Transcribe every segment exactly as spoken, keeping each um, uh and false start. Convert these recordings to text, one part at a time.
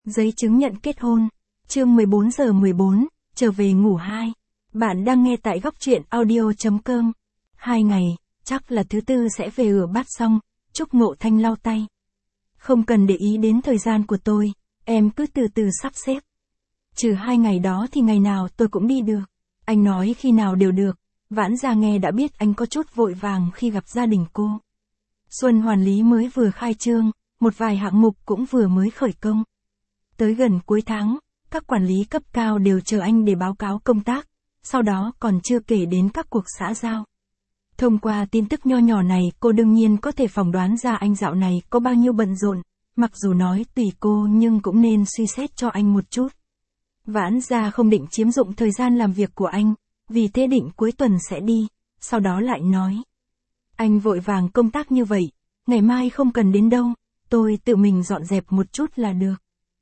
Giấy chứng nhận kết hôn. Chương mười bốn giờ mười bốn, trở về ngủ hai. Bạn đang nghe tại góc truyện audio chấm com. Hai ngày, chắc là thứ tư sẽ về rửa bát xong, Trúc Ngộ Thanh lau tay. Không cần để ý đến thời gian của tôi, em cứ từ từ sắp xếp. Trừ hai ngày đó thì ngày nào tôi cũng đi được. Anh nói khi nào đều được. Vãn Gia nghe đã biết anh có chút vội vàng khi gặp gia đình cô. Xuân Hoàn Lý mới vừa khai trương, một vài hạng mục cũng vừa mới khởi công. Tới gần cuối tháng, các quản lý cấp cao đều chờ anh để báo cáo công tác, sau đó còn chưa kể đến các cuộc xã giao. Thông qua tin tức nho nhỏ này cô đương nhiên có thể phỏng đoán ra anh dạo này có bao nhiêu bận rộn, mặc dù nói tùy cô nhưng cũng nên suy xét cho anh một chút. Vãn Gia không định chiếm dụng thời gian làm việc của anh, vì thế định cuối tuần sẽ đi, sau đó lại nói. Anh vội vàng công tác như vậy, ngày mai không cần đến đâu, tôi tự mình dọn dẹp một chút là được.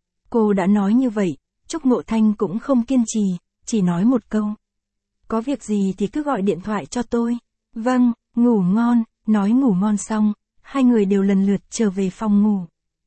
Cô đã nói như vậy, Trúc Ngộ Thanh cũng không kiên trì, chỉ nói một câu. Có việc gì thì cứ gọi điện thoại cho tôi. Vâng, ngủ ngon, nói ngủ ngon xong, hai người đều lần lượt trở về phòng ngủ.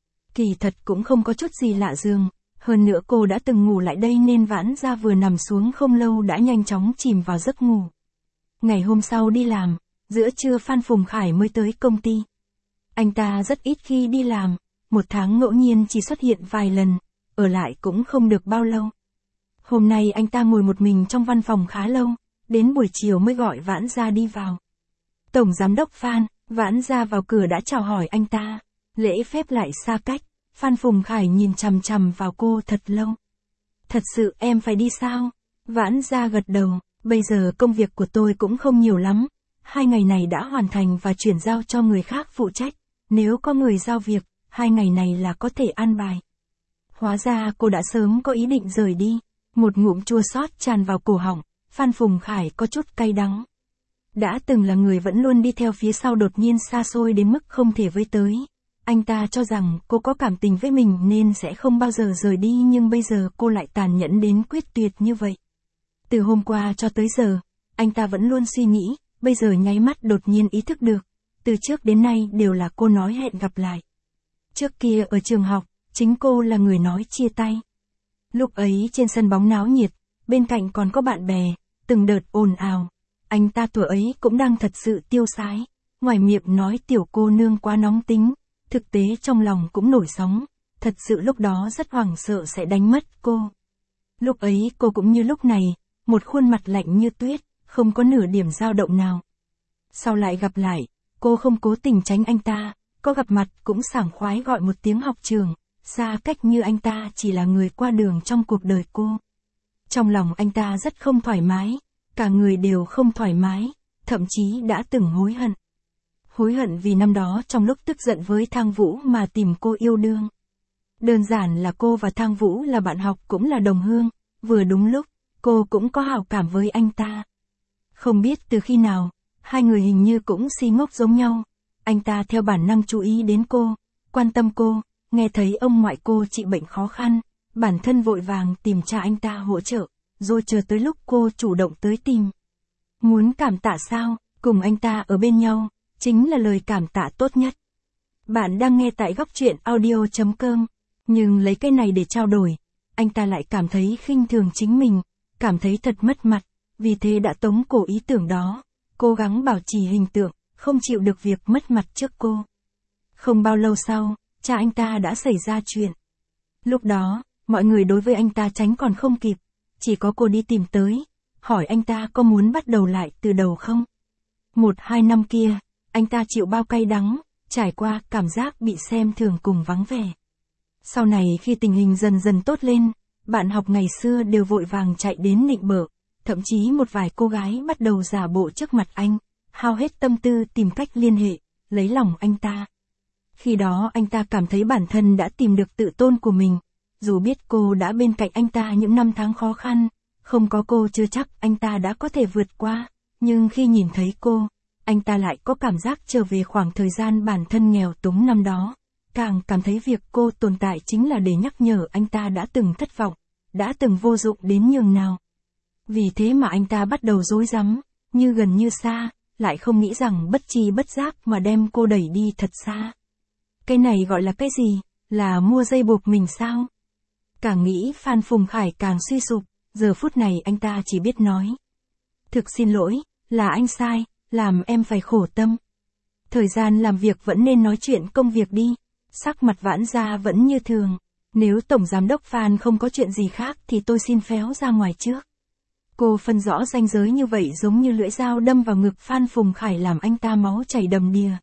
Kỳ thật cũng không có chút gì lạ giường, hơn nữa cô đã từng ngủ lại đây nên Vãn Gia vừa nằm xuống không lâu đã nhanh chóng chìm vào giấc ngủ. Ngày hôm sau đi làm, giữa trưa Phan Phùng Khải mới tới công ty. Anh ta rất ít khi đi làm, một tháng ngẫu nhiên chỉ xuất hiện vài lần, ở lại cũng không được bao lâu. Hôm nay anh ta ngồi một mình trong văn phòng khá lâu, đến buổi chiều mới gọi Vãn Gia đi vào. Tổng giám đốc Phan, Vãn Gia vào cửa đã chào hỏi anh ta, lễ phép lại xa cách, Phan Phùng Khải nhìn chằm chằm vào cô thật lâu. Thật sự em phải đi sao? Vãn Gia gật đầu, bây giờ công việc của tôi cũng không nhiều lắm, hai ngày này đã hoàn thành và chuyển giao cho người khác phụ trách, nếu có người giao việc, hai ngày này là có thể an bài. Hóa ra cô đã sớm có ý định rời đi, một ngụm chua xót tràn vào cổ họng, Phan Phùng Khải có chút cay đắng. Đã từng là người vẫn luôn đi theo phía sau đột nhiên xa xôi đến mức không thể với tới. Anh ta cho rằng cô có cảm tình với mình nên sẽ không bao giờ rời đi nhưng bây giờ cô lại tàn nhẫn đến quyết tuyệt như vậy. Từ hôm qua cho tới giờ, anh ta vẫn luôn suy nghĩ, bây giờ nháy mắt đột nhiên ý thức được. Từ trước đến nay đều là cô nói hẹn gặp lại. Trước kia ở trường học, chính cô là người nói chia tay. Lúc ấy trên sân bóng náo nhiệt, bên cạnh còn có bạn bè, từng đợt ồn ào. Anh ta tuổi ấy cũng đang thật sự tiêu sái, ngoài miệng nói tiểu cô nương quá nóng tính, thực tế trong lòng cũng nổi sóng, thật sự lúc đó rất hoảng sợ sẽ đánh mất cô. Lúc ấy cô cũng như lúc này, một khuôn mặt lạnh như tuyết, không có nửa điểm dao động nào. Sau lại gặp lại, cô không cố tình tránh anh ta, có gặp mặt cũng sảng khoái gọi một tiếng học trường, xa cách như anh ta chỉ là người qua đường trong cuộc đời cô. Trong lòng anh ta rất không thoải mái, cả người đều không thoải mái, thậm chí đã từng hối hận. Hối hận vì năm đó trong lúc tức giận với Thang Vũ mà tìm cô yêu đương. Đơn giản là cô và Thang Vũ là bạn học cũng là đồng hương, vừa đúng lúc, cô cũng có hảo cảm với anh ta. Không biết từ khi nào, hai người hình như cũng si ngốc giống nhau. Anh ta theo bản năng chú ý đến cô, quan tâm cô, nghe thấy ông ngoại cô trị bệnh khó khăn, bản thân vội vàng tìm cha anh ta hỗ trợ, rồi chờ tới lúc cô chủ động tới tìm. Muốn cảm tạ sao, cùng anh ta ở bên nhau, chính là lời cảm tạ tốt nhất. Bạn đang nghe tại góc truyện audio chấm com, nhưng lấy cái này để trao đổi, anh ta lại cảm thấy khinh thường chính mình, cảm thấy thật mất mặt, vì thế đã tống cổ ý tưởng đó, cố gắng bảo trì hình tượng, không chịu được việc mất mặt trước cô. Không bao lâu sau, cha anh ta đã xảy ra chuyện. Lúc đó, mọi người đối với anh ta tránh còn không kịp, chỉ có cô đi tìm tới, hỏi anh ta có muốn bắt đầu lại từ đầu không. Một hai năm kia, anh ta chịu bao cay đắng, trải qua cảm giác bị xem thường cùng vắng vẻ. Sau này khi tình hình dần dần tốt lên, bạn học ngày xưa đều vội vàng chạy đến nịnh bợ, thậm chí một vài cô gái bắt đầu giả bộ trước mặt anh, hao hết tâm tư tìm cách liên hệ, lấy lòng anh ta. Khi đó anh ta cảm thấy bản thân đã tìm được tự tôn của mình, dù biết cô đã bên cạnh anh ta những năm tháng khó khăn, không có cô chưa chắc anh ta đã có thể vượt qua, nhưng khi nhìn thấy cô, anh ta lại có cảm giác trở về khoảng thời gian bản thân nghèo túng năm đó, càng cảm thấy việc cô tồn tại chính là để nhắc nhở anh ta đã từng thất vọng, đã từng vô dụng đến nhường nào. Vì thế mà anh ta bắt đầu rối rắm, như gần như xa, lại không nghĩ rằng bất tri bất giác mà đem cô đẩy đi thật xa. Cái này gọi là cái gì? Là mua dây buộc mình sao? Càng nghĩ Phan Phùng Khải càng suy sụp, giờ phút này anh ta chỉ biết nói. Thực xin lỗi, là anh sai, làm em phải khổ tâm. Thời gian làm việc vẫn nên nói chuyện công việc đi. Sắc mặt Vãn Gia vẫn như thường. Nếu Tổng Giám đốc Phan không có chuyện gì khác thì tôi xin phéo ra ngoài trước. Cô phân rõ ranh giới như vậy giống như lưỡi dao đâm vào ngực Phan Phùng Khải làm anh ta máu chảy đầm đìa.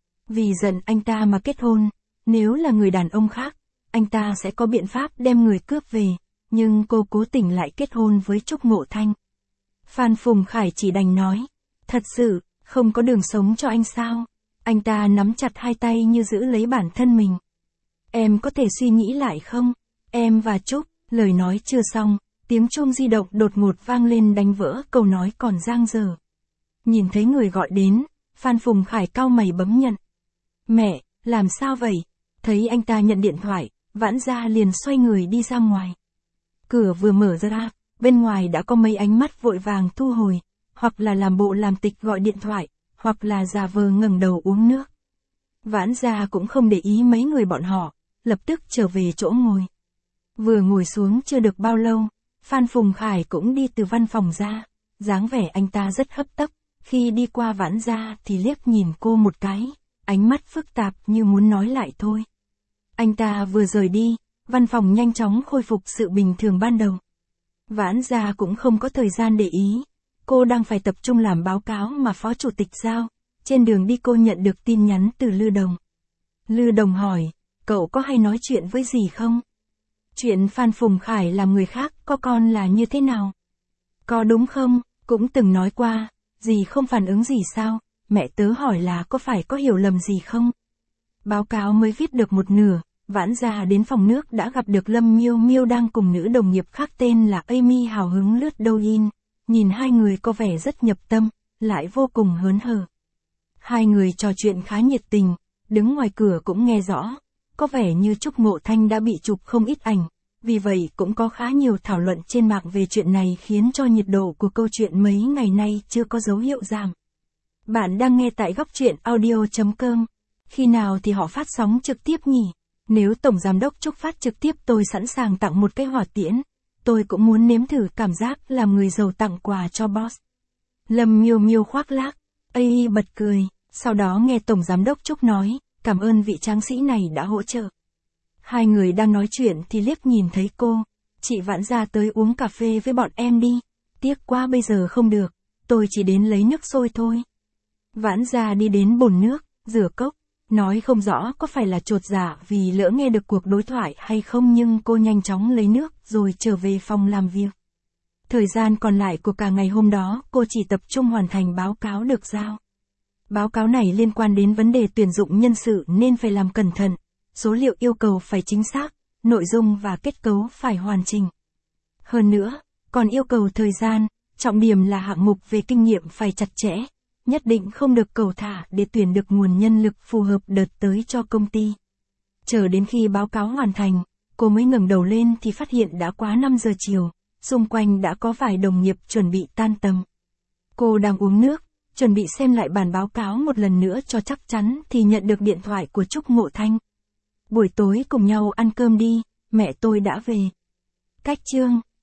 Vì giận anh ta mà kết hôn, nếu là người đàn ông khác, anh ta sẽ có biện pháp đem người cướp về, nhưng cô cố tình lại kết hôn với Trúc Ngộ Thanh. Phan Phùng Khải chỉ đành nói, thật sự, không có đường sống cho anh sao? Anh ta nắm chặt hai tay như giữ lấy bản thân mình. Em có thể suy nghĩ lại không? Em và Trúc, lời nói chưa xong, tiếng chuông di động đột ngột vang lên đánh vỡ câu nói còn dang dở. Nhìn thấy người gọi đến, Phan Phùng Khải cau mày bấm nhận. Mẹ, làm sao vậy? Thấy anh ta nhận điện thoại, Vãn Gia liền xoay người đi ra ngoài. Cửa vừa mở ra, bên ngoài đã có mấy ánh mắt vội vàng thu hồi, hoặc là làm bộ làm tịch gọi điện thoại, hoặc là giả vờ ngẩng đầu uống nước. Vãn Gia cũng không để ý mấy người bọn họ, lập tức trở về chỗ ngồi. Vừa ngồi xuống chưa được bao lâu, Phan Phùng Khải cũng đi từ văn phòng ra, dáng vẻ anh ta rất hấp tấp, khi đi qua Vãn Gia thì liếc nhìn cô một cái, ánh mắt phức tạp như muốn nói lại thôi. Anh ta vừa rời đi, văn phòng nhanh chóng khôi phục sự bình thường ban đầu. Vãn Gia cũng không có thời gian để ý, cô đang phải tập trung làm báo cáo mà Phó Chủ tịch giao. Trên đường đi cô nhận được tin nhắn từ Lư Đồng. Lư Đồng hỏi, cậu có hay nói chuyện với dì không? Chuyện Phan Phùng Khải làm người khác có con là như thế nào? Có đúng không? Cũng từng nói qua, dì không phản ứng gì sao? Mẹ tớ hỏi là có phải có hiểu lầm gì không? Báo cáo mới viết được một nửa, Vãn Gia đến phòng nước đã gặp được Lâm Miêu Miêu đang cùng nữ đồng nghiệp khác tên là Amy hào hứng lướt Douyin. Nhìn hai người có vẻ rất nhập tâm, lại vô cùng hớn hở. Hai người trò chuyện khá nhiệt tình, đứng ngoài cửa cũng nghe rõ, có vẻ như Trúc Ngộ Thanh đã bị chụp không ít ảnh, vì vậy cũng có khá nhiều thảo luận trên mạng về chuyện này khiến cho nhiệt độ của câu chuyện mấy ngày nay chưa có dấu hiệu giảm. Bạn đang nghe tại góc truyện audio chấm com. Khi nào thì họ phát sóng trực tiếp nhỉ? Nếu Tổng Giám đốc Trúc phát trực tiếp tôi sẵn sàng tặng một cái hỏa tiễn. Tôi cũng muốn nếm thử cảm giác làm người giàu tặng quà cho boss. Lâm Miêu Miêu khoác lác, Ây bật cười, sau đó nghe Tổng Giám đốc Trúc nói, cảm ơn vị tráng sĩ này đã hỗ trợ. Hai người đang nói chuyện thì liếc nhìn thấy cô, chị Vãn Gia tới uống cà phê với bọn em đi, tiếc quá bây giờ không được, tôi chỉ đến lấy nước sôi thôi. Vãn Gia đi đến bồn nước, rửa cốc, nói không rõ có phải là chột dạ vì lỡ nghe được cuộc đối thoại hay không nhưng cô nhanh chóng lấy nước rồi trở về phòng làm việc. Thời gian còn lại của cả ngày hôm đó cô chỉ tập trung hoàn thành báo cáo được giao. Báo cáo này liên quan đến vấn đề tuyển dụng nhân sự nên phải làm cẩn thận, số liệu yêu cầu phải chính xác, nội dung và kết cấu phải hoàn chỉnh. Hơn nữa, còn yêu cầu thời gian, trọng điểm là hạng mục về kinh nghiệm phải chặt chẽ, nhất định không được cầu thả để tuyển được nguồn nhân lực phù hợp đợt tới cho công ty. Chờ đến khi báo cáo hoàn thành, cô mới ngẩng đầu lên thì phát hiện đã quá năm giờ chiều, xung quanh đã có vài đồng nghiệp chuẩn bị tan tầm. Cô đang uống nước, chuẩn bị xem lại bản báo cáo một lần nữa cho chắc chắn thì nhận được điện thoại của Trúc Ngộ Thanh. Buổi tối cùng nhau ăn cơm đi, mẹ tôi đã về. Cách chương